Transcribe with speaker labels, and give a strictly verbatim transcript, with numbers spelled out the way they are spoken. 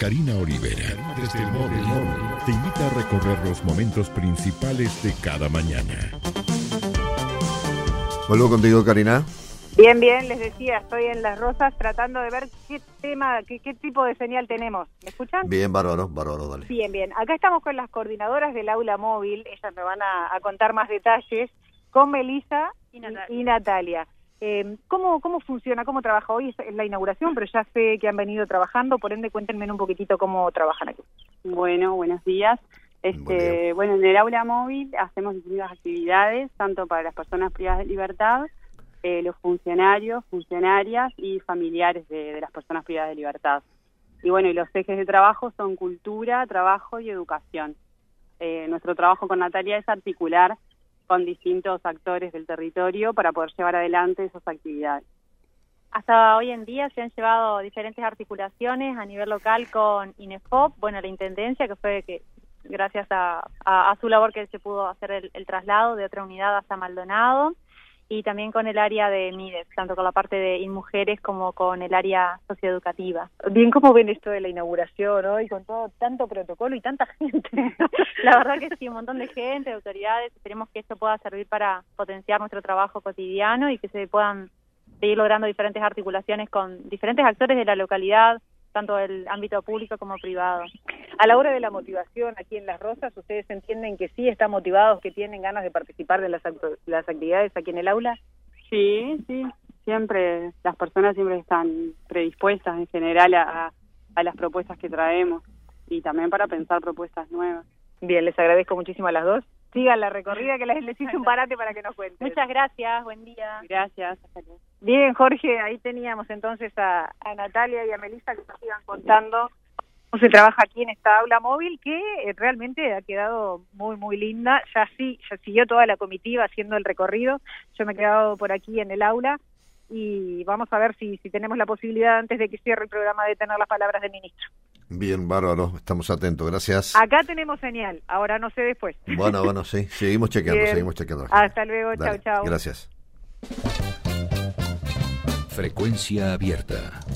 Speaker 1: Karina Olivera, desde el móvil, te invita a recorrer los momentos principales de cada mañana.
Speaker 2: Vuelvo contigo, Karina.
Speaker 3: Bien, bien, les decía, estoy en Las Rosas tratando de ver qué tema, qué, qué tipo de señal tenemos. ¿Me escuchan?
Speaker 2: Bien, bárbaro, bárbaro, dale.
Speaker 3: Bien, bien. Acá estamos con las coordinadoras del aula móvil, ellas me van a, a contar más detalles, con Melissa y Natalia. Y, y Natalia. Eh, ¿cómo, ¿Cómo funciona, cómo trabaja? Hoy es la inauguración, pero ya sé que han venido trabajando, por ende cuéntenme un poquitito cómo trabajan aquí.
Speaker 4: Bueno, buenos días. Este, bueno, en el aula móvil hacemos distintas actividades, tanto para las personas privadas de libertad, Eh, los funcionarios, funcionarias y familiares de, de las personas privadas de libertad. Y bueno, y los ejes de trabajo son cultura, trabajo y educación. Eh, nuestro trabajo con Natalia es articular con distintos actores del territorio para poder llevar adelante esas actividades.
Speaker 5: Hasta hoy en día se han llevado diferentes articulaciones a nivel local con INEFOP, bueno, la Intendencia, que fue que gracias a, a, a su labor que se pudo hacer el, el traslado de otra unidad hasta Maldonado, y también con el área de MIDES, tanto con la parte de InMujeres como con el área socioeducativa.
Speaker 3: Bien, ¿cómo ven esto de la inauguración hoy, con todo tanto protocolo y tanta gente?
Speaker 5: La verdad que sí, un montón de gente, de autoridades. Esperemos que esto pueda servir para potenciar nuestro trabajo cotidiano y que se puedan seguir logrando diferentes articulaciones con diferentes actores de la localidad, tanto del ámbito público como privado.
Speaker 3: A la hora de la motivación aquí en Las Rosas, ¿ustedes entienden que sí están motivados, que tienen ganas de participar de las, las actividades aquí en el aula?
Speaker 4: Sí, sí, siempre, las personas siempre están predispuestas en general a, a las propuestas que traemos y también para pensar propuestas nuevas.
Speaker 3: Bien, les agradezco muchísimo a las dos. Sigan la recorrida, que les, les hice un parate para que nos cuenten.
Speaker 5: Muchas gracias, buen día.
Speaker 4: Gracias, hasta luego.
Speaker 3: Bien, Jorge, ahí teníamos entonces a, a Natalia y a Melissa que nos sigan contando cómo se trabaja aquí en esta aula móvil, que eh, realmente ha quedado muy, muy linda. Ya sí, ya siguió toda la comitiva haciendo el recorrido. Yo me he quedado por aquí en el aula y vamos a ver si, si tenemos la posibilidad, antes de que cierre el programa, de tener las palabras del ministro.
Speaker 2: Bien, bárbaro, estamos atentos, gracias.
Speaker 3: Acá tenemos señal, ahora no sé después.
Speaker 2: Bueno, bueno, sí, seguimos chequeando, Bien. seguimos chequeando.
Speaker 3: Hasta luego, chau, chau.
Speaker 2: Gracias.
Speaker 1: Frecuencia abierta.